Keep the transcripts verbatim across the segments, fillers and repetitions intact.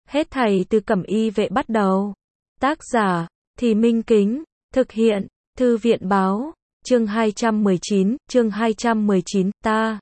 Hết thảy từ Cẩm Y vệ bắt đầu. Tác giả, Thì Minh Kính, thực hiện, Thư viện báo, chương hai trăm mười chín, chương hai trăm mười chín, ta.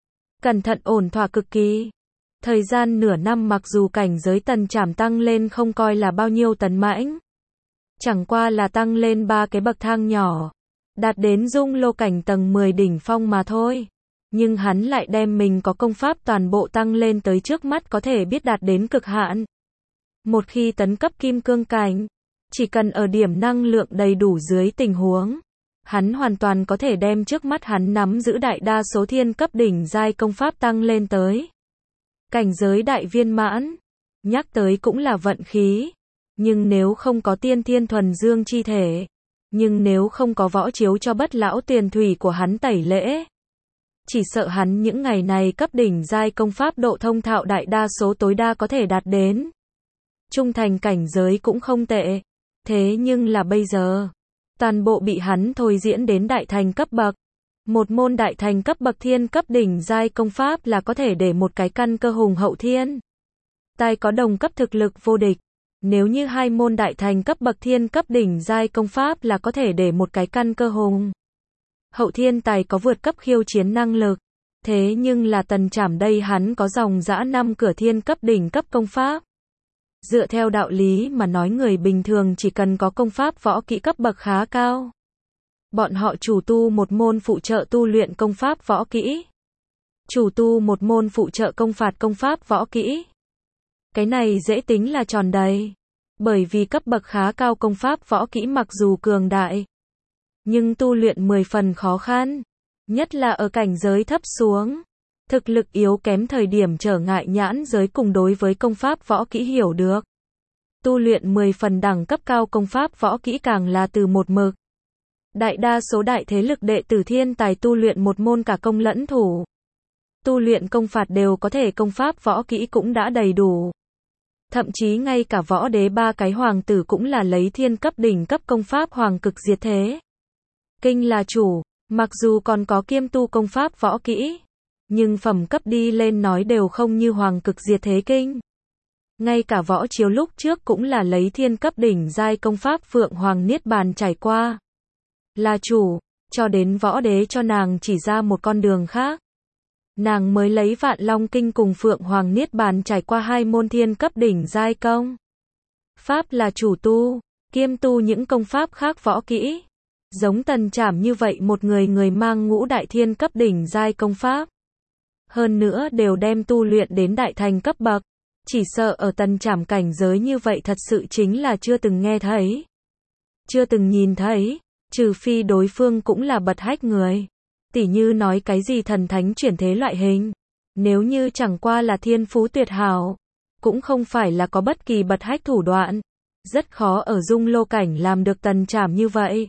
Cẩn thận ổn thỏa cực kỳ. Thời gian nửa năm mặc dù cảnh giới Tần Trảm tăng lên không coi là bao nhiêu tấn mãnh. Chẳng qua là tăng lên ba cái bậc thang nhỏ. Đạt đến dung lô cảnh tầng mười đỉnh phong mà thôi. Nhưng hắn lại đem mình có công pháp toàn bộ tăng lên tới trước mắt có thể biết đạt đến cực hạn. Một khi tấn cấp kim cương cảnh, chỉ cần ở điểm năng lượng đầy đủ dưới tình huống, hắn hoàn toàn có thể đem trước mắt hắn nắm giữ đại đa số thiên cấp đỉnh giai công pháp tăng lên tới cảnh giới đại viên mãn. Nhắc tới cũng là vận khí. Nhưng nếu không có tiên thiên thuần dương chi thể, nhưng nếu không có võ chiếu cho bất lão tiền thủy của hắn tẩy lễ, chỉ sợ hắn những ngày này cấp đỉnh giai công pháp độ thông thạo đại đa số tối đa có thể đạt đến trung thành cảnh giới cũng không tệ. Thế nhưng là bây giờ, toàn bộ bị hắn thôi diễn đến đại thành cấp bậc. Một môn đại thành cấp bậc thiên cấp đỉnh giai công pháp là có thể để một cái căn cơ hùng hậu thiên tài có đồng cấp thực lực vô địch. Nếu như hai môn đại thành cấp bậc thiên cấp đỉnh giai công pháp là có thể để một cái căn cơ hùng hậu thiên tài có vượt cấp khiêu chiến năng lực. Thế nhưng là Tần Trảm đây hắn có dòng dã năm cửa thiên cấp đỉnh cấp công pháp. Dựa theo đạo lý mà nói người bình thường chỉ cần có công pháp võ kỹ cấp bậc khá cao. Bọn họ chủ tu một môn phụ trợ tu luyện công pháp võ kỹ. Chủ tu một môn phụ trợ công phạt công pháp võ kỹ. Cái này dễ tính là tròn đầy. Bởi vì cấp bậc khá cao công pháp võ kỹ mặc dù cường đại, nhưng tu luyện mười phần khó khăn. Nhất là ở cảnh giới thấp xuống. Thực lực yếu kém thời điểm trở ngại nhãn giới cùng đối với công pháp võ kỹ hiểu được. Tu luyện mười phần đẳng cấp cao công pháp võ kỹ càng là từ một mực. Đại đa số đại thế lực đệ tử thiên tài tu luyện một môn cả công lẫn thủ. Tu luyện công phạt đều có thể công pháp võ kỹ cũng đã đầy đủ. Thậm chí ngay cả võ đế ba cái hoàng tử cũng là lấy thiên cấp đỉnh cấp công pháp hoàng cực diệt thế kinh là chủ, mặc dù còn có kiêm tu công pháp võ kỹ, nhưng phẩm cấp đi lên nói đều không như hoàng cực diệt thế kinh. Ngay cả võ chiếu lúc trước cũng là lấy thiên cấp đỉnh giai công pháp Phượng Hoàng Niết Bàn trải qua là chủ, cho đến võ đế cho nàng chỉ ra một con đường khác. Nàng mới lấy Vạn Long Kinh cùng Phượng Hoàng Niết Bàn trải qua hai môn thiên cấp đỉnh giai công pháp là chủ tu, kiêm tu những công pháp khác võ kỹ. Giống Tần Trảm như vậy một người người mang ngũ đại thiên cấp đỉnh giai công pháp. Hơn nữa đều đem tu luyện đến đại thành cấp bậc. Chỉ sợ ở Tần Trảm cảnh giới như vậy thật sự chính là chưa từng nghe thấy. Chưa từng nhìn thấy, trừ phi đối phương cũng là bật hách người. Tỉ như nói cái gì thần thánh chuyển thế loại hình. Nếu như chẳng qua là thiên phú tuyệt hảo, cũng không phải là có bất kỳ bật hách thủ đoạn. Rất khó ở dung lô cảnh làm được Tần Trảm như vậy.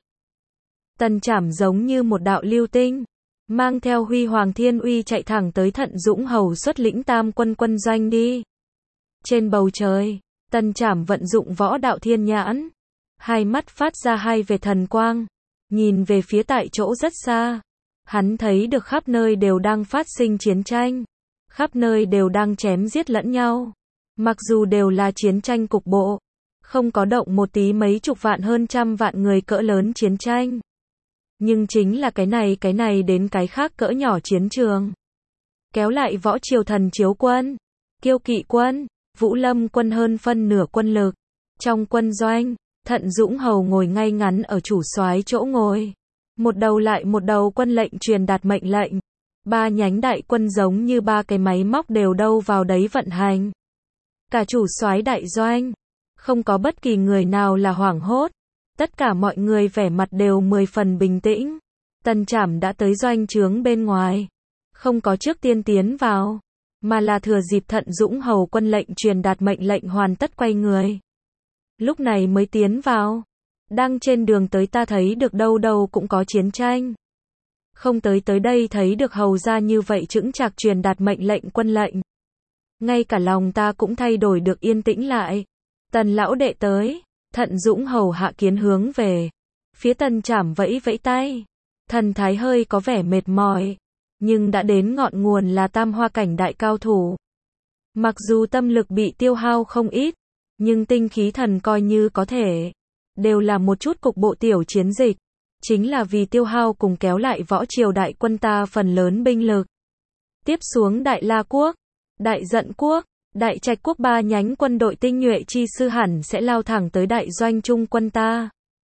Tần Trảm giống như một đạo lưu tinh, mang theo huy hoàng thiên uy chạy thẳng tới Thận Dũng Hầu xuất lĩnh tam quân quân doanh đi. Trên bầu trời, Tần Trảm vận dụng võ đạo thiên nhãn, hai mắt phát ra hai vệt thần quang, nhìn về phía tại chỗ rất xa. Hắn thấy được khắp nơi đều đang phát sinh chiến tranh, khắp nơi đều đang chém giết lẫn nhau. Mặc dù đều là chiến tranh cục bộ, không có động một tí mấy chục vạn hơn trăm vạn người cỡ lớn chiến tranh. Nhưng chính là cái này cái này đến cái khác cỡ nhỏ chiến trường. Kéo lại võ triều thần chiếu quân, kiêu kỵ quân, Vũ Lâm quân hơn phân nửa quân lực. Trong quân doanh, Thận Dũng Hầu ngồi ngay ngắn ở chủ soái chỗ ngồi. Một đầu lại một đầu quân lệnh truyền đạt mệnh lệnh. Ba nhánh đại quân giống như ba cái máy móc đều đâu vào đấy vận hành. Cả chủ soái đại doanh, không có bất kỳ người nào là hoảng hốt. Tất cả mọi người vẻ mặt đều mười phần bình tĩnh. Tần Trảm đã tới doanh trướng bên ngoài. Không có trước tiên tiến vào, mà là thừa dịp Thận Dũng Hầu quân lệnh truyền đạt mệnh lệnh hoàn tất quay người. Lúc này mới tiến vào. Đang trên đường tới ta thấy được đâu đâu cũng có chiến tranh. Không tới tới đây thấy được hầu ra như vậy chững chạc truyền đạt mệnh lệnh quân lệnh. Ngay cả lòng ta cũng thay đổi được yên tĩnh lại. Tần lão đệ tới. Thận Dũng Hầu hạ kiến hướng về phía Tần Trảm vẫy vẫy tay. Thần thái hơi có vẻ mệt mỏi, nhưng đã đến ngọn nguồn là tam hoa cảnh đại cao thủ. Mặc dù tâm lực bị tiêu hao không ít, nhưng tinh khí thần coi như có thể. Đều là một chút cục bộ tiểu chiến dịch. Chính là vì tiêu hao cùng kéo lại võ triều đại quân ta phần lớn binh lực. Tiếp xuống Đại La Quốc, Đại Dận Quốc, Đại Trạch Quốc ba nhánh quân đội tinh nhuệ chi sư hẳn sẽ lao thẳng tới đại doanh trung quân ta.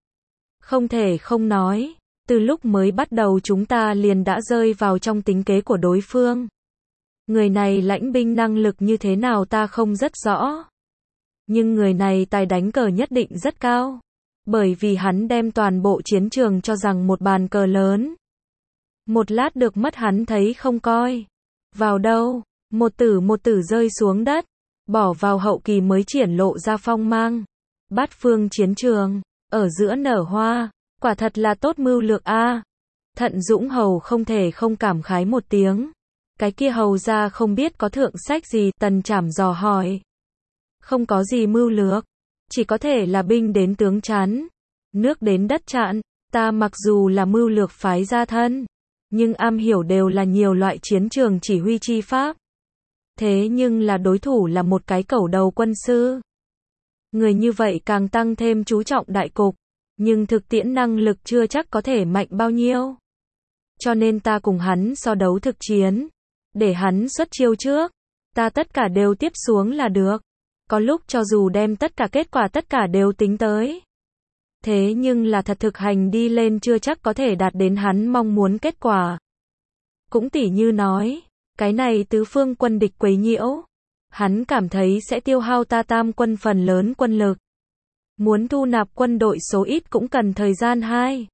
Không thể không nói, từ lúc mới bắt đầu chúng ta liền đã rơi vào trong tính kế của đối phương. Người này lãnh binh năng lực như thế nào ta không rất rõ. Nhưng người này tài đánh cờ nhất định rất cao. Bởi vì hắn đem toàn bộ chiến trường cho rằng một bàn cờ lớn. Một lát được mất hắn thấy không coi. Vào đâu, một tử một tử rơi xuống đất. Bỏ vào hậu kỳ mới triển lộ ra phong mang. Bát phương chiến trường, ở giữa nở hoa. Quả thật là tốt mưu lược a. Thận Dũng Hầu không thể không cảm khái một tiếng. Cái kia hầu ra không biết có thượng sách gì, Tần Trảm dò hỏi. Không có gì mưu lược, chỉ có thể là binh đến tướng chắn, nước đến đất chặn. Ta mặc dù là mưu lược phái gia thân, nhưng am hiểu đều là nhiều loại chiến trường chỉ huy chi pháp. Thế nhưng là đối thủ là một cái cẩu đầu quân sư. Người như vậy càng tăng thêm chú trọng đại cục, nhưng thực tiễn năng lực chưa chắc có thể mạnh bao nhiêu. Cho nên ta cùng hắn so đấu thực chiến, để hắn xuất chiêu trước, ta tất cả đều tiếp xuống là được. Có lúc cho dù đem tất cả kết quả tất cả đều tính tới. Thế nhưng là thật thực hành đi lên chưa chắc có thể đạt đến hắn mong muốn kết quả. Cũng tỉ như nói, cái này tứ phương quân địch quấy nhiễu. Hắn cảm thấy sẽ tiêu hao ta tam quân phần lớn quân lực. Muốn thu nạp quân đội số ít cũng cần thời gian hai,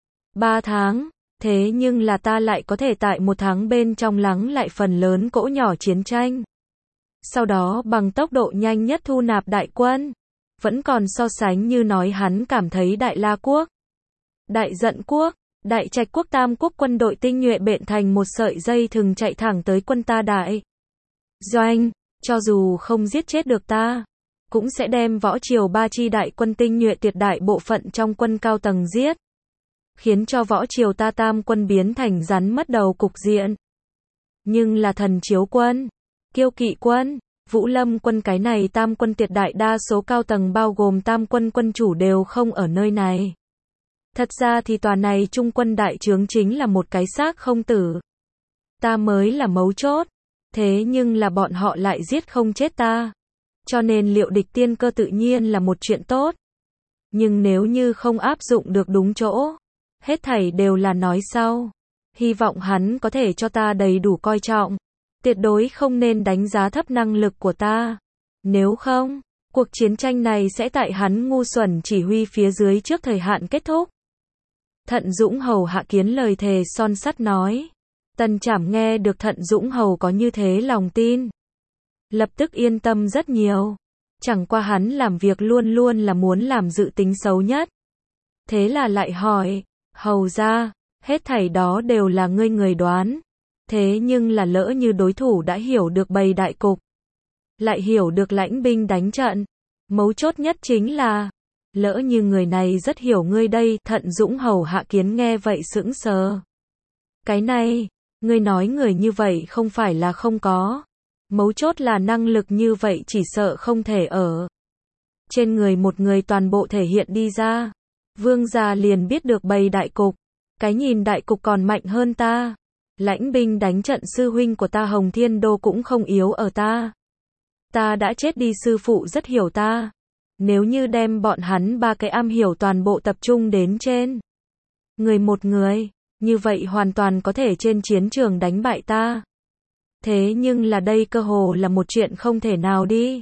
ba tháng. Thế nhưng là ta lại có thể tại một tháng bên trong lắng lại phần lớn cỗ nhỏ chiến tranh. Sau đó bằng tốc độ nhanh nhất thu nạp đại quân. Vẫn còn so sánh như nói hắn cảm thấy Đại La Quốc, Đại Dận Quốc, Đại Trạch Quốc tam quốc quân đội tinh nhuệ bện thành một sợi dây thừng chạy thẳng tới quân ta đại doanh. Cho dù không giết chết được ta, cũng sẽ đem võ triều ba chi đại quân tinh nhuệ tuyệt đại bộ phận trong quân cao tầng giết. Khiến cho võ triều ta tam quân biến thành rắn mất đầu cục diện. Nhưng là Thần Chiếu quân, Kiêu Kỵ quân, Vũ Lâm quân cái này tam quân tuyệt đại đa số cao tầng bao gồm tam quân quân chủ đều không ở nơi này. Thật ra thì tòa này trung quân đại trướng chính là một cái xác không tử. Ta mới là mấu chốt. Thế nhưng là bọn họ lại giết không chết ta. Cho nên liệu địch tiên cơ tự nhiên là một chuyện tốt. Nhưng nếu như không áp dụng được đúng chỗ, hết thảy đều là nói sau. Hy vọng hắn có thể cho ta đầy đủ coi trọng. Tuyệt đối không nên đánh giá thấp năng lực của ta. Nếu không, cuộc chiến tranh này sẽ tại hắn ngu xuẩn chỉ huy phía dưới trước thời hạn kết thúc. Thận Dũng Hầu hạ kiến lời thề son sắt nói. Tần Trảm nghe được Thận Dũng Hầu có như thế lòng tin. Lập tức yên tâm rất nhiều. Chẳng qua hắn làm việc luôn luôn là muốn làm dự tính xấu nhất. Thế là lại hỏi, hầu ra, hết thảy đó đều là ngươi người đoán. Thế nhưng là lỡ như đối thủ đã hiểu được bày đại cục, lại hiểu được lãnh binh đánh trận. Mấu chốt nhất chính là, lỡ như người này rất hiểu ngươi đây. Thận Dũng Hầu hạ kiến nghe vậy sững sờ. Cái này, ngươi nói người như vậy không phải là không có. Mấu chốt là năng lực như vậy chỉ sợ không thể ở trên người một người toàn bộ thể hiện đi ra. Vương gia liền biết được bày đại cục. Cái nhìn đại cục còn mạnh hơn ta. Lãnh binh đánh trận sư huynh của ta Hồng Thiên Đô cũng không yếu ở ta. Ta đã chết đi sư phụ rất hiểu ta. Nếu như đem bọn hắn ba cái am hiểu toàn bộ tập trung đến trên người một người, như vậy hoàn toàn có thể trên chiến trường đánh bại ta. Thế nhưng là đây cơ hồ là một chuyện không thể nào đi.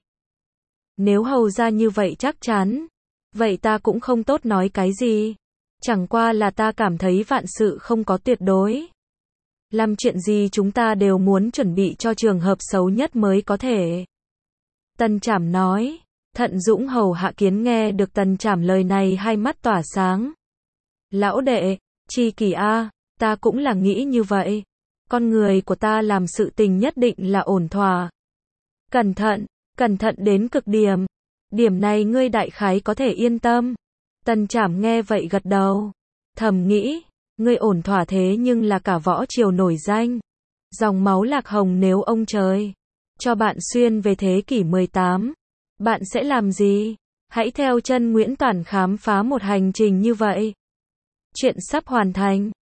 Nếu hầu ra như vậy chắc chắn, vậy ta cũng không tốt nói cái gì. Chẳng qua là ta cảm thấy vạn sự không có tuyệt đối. Làm chuyện gì chúng ta đều muốn chuẩn bị cho trường hợp xấu nhất mới có thể. Tần Trảm nói. Thận Dũng Hầu hạ kiến nghe được Tần Trảm lời này hai mắt tỏa sáng. Lão đệ, chi kỳ a, ta cũng là nghĩ như vậy. Con người của ta làm sự tình nhất định là ổn thỏa. Cẩn thận, cẩn thận đến cực điểm. Điểm này ngươi đại khái có thể yên tâm. Tần Trảm nghe vậy gật đầu. Thầm nghĩ, ngươi ổn thỏa thế nhưng là cả võ triều nổi danh. Dòng máu Lạc Hồng nếu ông trời cho bạn xuyên về thế kỷ mười tám. Bạn sẽ làm gì? Hãy theo chân Nguyễn Toản khám phá một hành trình như vậy. Chuyện sắp hoàn thành.